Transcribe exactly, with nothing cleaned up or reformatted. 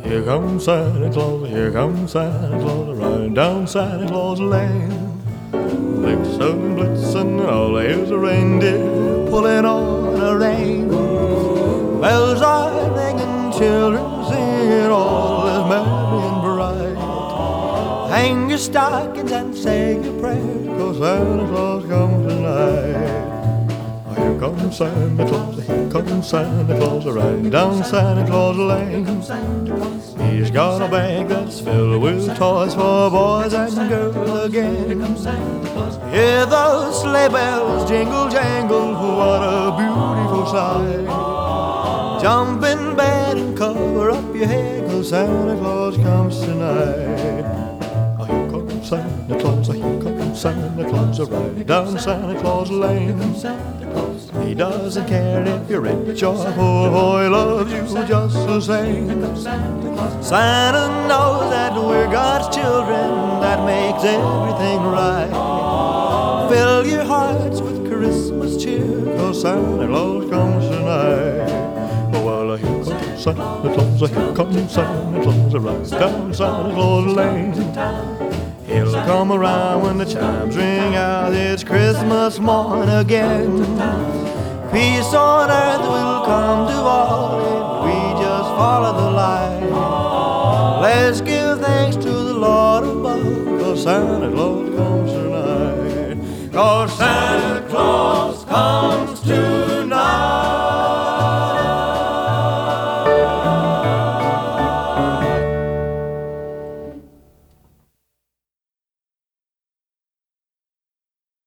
Here comes Santa Claus, here comes Santa Claus, riding down Santa Claus Lane. Blitzen, blitzen, all here's a reindeer pulling on a rein. Bells are ringing, children singing, all is merry and bright. Hang your stockings and say your prayers, 'cause Santa Claus comes tonight. Here comes Santa Claus, here comes Santa Claus, riding down Santa Claus Lane. He's got a bag that's filled with toys for boys and girls again. Hear those sleigh bells jingle jangle, what a beautiful sight. Jump in bed and cover up your head, 'cause Santa Claus comes tonight. Here comes Santa Claus, here comes Santa Claus, riding down Santa Claus Lane. He doesn't care if you're rich or poor, he loves you just the same. Santa knows that we're God's children, that makes everything right. Fill your hearts with Christmas cheer, 'cause Santa Claus comes tonight. Oh, well, here comes Santa Claus, here comes Santa Claus, right down Santa Claus Lane. He'll come around when the chimes ring out, it's Christmas morn again. Peace on earth will come to all if we just follow the light. Let's give thanks to the Lord above, 'cause Santa Claus comes tonight. 'Cause Santa Claus comes tonight.